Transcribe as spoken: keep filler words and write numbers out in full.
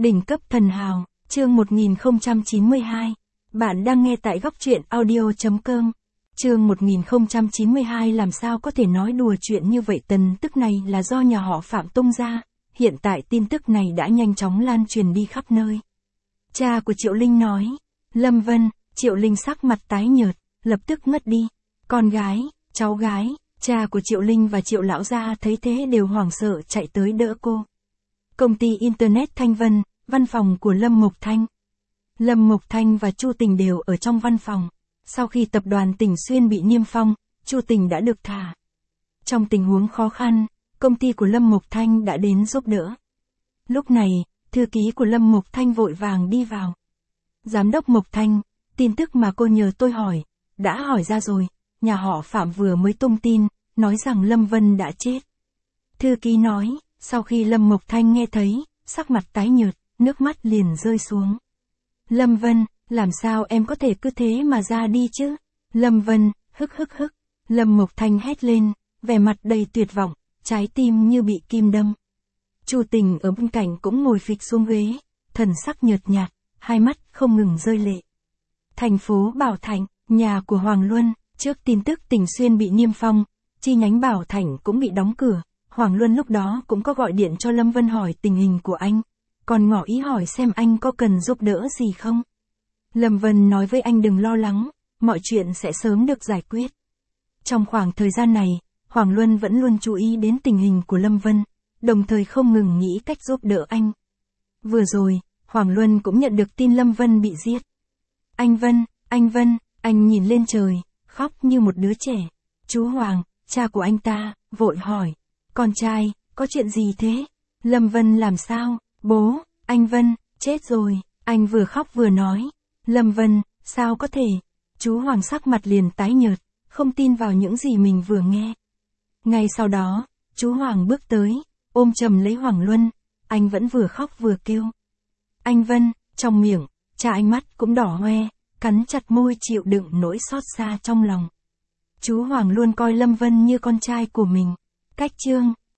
Đỉnh cấp thần hào, chương một nghìn không trăm chín mươi hai. Bạn đang nghe tại góc truyện audio chấm com. Chương một nghìn không trăm chín mươi hai làm sao có thể nói đùa chuyện như vậy, tin tức này là do nhà họ Phạm tung ra, hiện tại tin tức này đã nhanh chóng lan truyền đi khắp nơi. Cha của Triệu Linh nói, Lâm Vân, Triệu Linh sắc mặt tái nhợt, lập tức ngất đi. Con gái, cháu gái, cha của Triệu Linh và Triệu lão gia thấy thế đều hoảng sợ chạy tới đỡ cô. Công ty Internet Thanh Vân, văn phòng của Lâm Mộc Thanh. Lâm Mộc Thanh và Chu Tình đều ở trong văn phòng. Sau khi tập đoàn Tỉnh Xuyên bị niêm phong, Chu Tình đã được thả. Trong tình huống khó khăn, công ty của Lâm Mộc Thanh đã đến giúp đỡ. Lúc này, thư ký của Lâm Mộc Thanh vội vàng đi vào. Giám đốc Mộc Thanh, tin tức mà cô nhờ tôi hỏi, đã hỏi ra rồi, nhà họ Phạm vừa mới tung tin, nói rằng Lâm Vân đã chết. Thư ký nói, sau khi Lâm Mộc Thanh nghe thấy, sắc mặt tái nhợt, nước mắt liền rơi xuống. Lâm Vân, làm sao em có thể cứ thế mà ra đi chứ? Lâm Vân, hức hức hức. Lâm Mộc Thanh hét lên, vẻ mặt đầy tuyệt vọng, trái tim như bị kim đâm. Chu Tình ở bên cạnh cũng ngồi phịch xuống ghế, thần sắc nhợt nhạt, hai mắt không ngừng rơi lệ. Thành phố Bảo Thạnh, nhà của Hoàng Luân, trước tin tức Tỉnh Xuyên bị niêm phong, chi nhánh Bảo Thạnh cũng bị đóng cửa. Hoàng Luân lúc đó cũng có gọi điện cho Lâm Vân hỏi tình hình của anh, còn ngỏ ý hỏi xem anh có cần giúp đỡ gì không. Lâm Vân nói với anh đừng lo lắng, mọi chuyện sẽ sớm được giải quyết. Trong khoảng thời gian này, Hoàng Luân vẫn luôn chú ý đến tình hình của Lâm Vân, đồng thời không ngừng nghĩ cách giúp đỡ anh. Vừa rồi, Hoàng Luân cũng nhận được tin Lâm Vân bị giết. Anh Vân, anh Vân, anh nhìn lên trời, khóc như một đứa trẻ. Chú Hoàng, cha của anh ta, vội hỏi. Con trai, có chuyện gì thế? Lâm Vân làm sao? Bố, anh Vân, chết rồi. Anh vừa khóc vừa nói. Lâm Vân, sao có thể? Chú Hoàng sắc mặt liền tái nhợt, không tin vào những gì mình vừa nghe. Ngay sau đó, chú Hoàng bước tới, ôm chầm lấy Hoàng Luân, anh vẫn vừa khóc vừa kêu. Anh Vân, trong miệng, cha anh mắt cũng đỏ hoe, cắn chặt môi chịu đựng nỗi xót xa trong lòng. Chú Hoàng luôn coi Lâm Vân như con trai của mình. Cách chương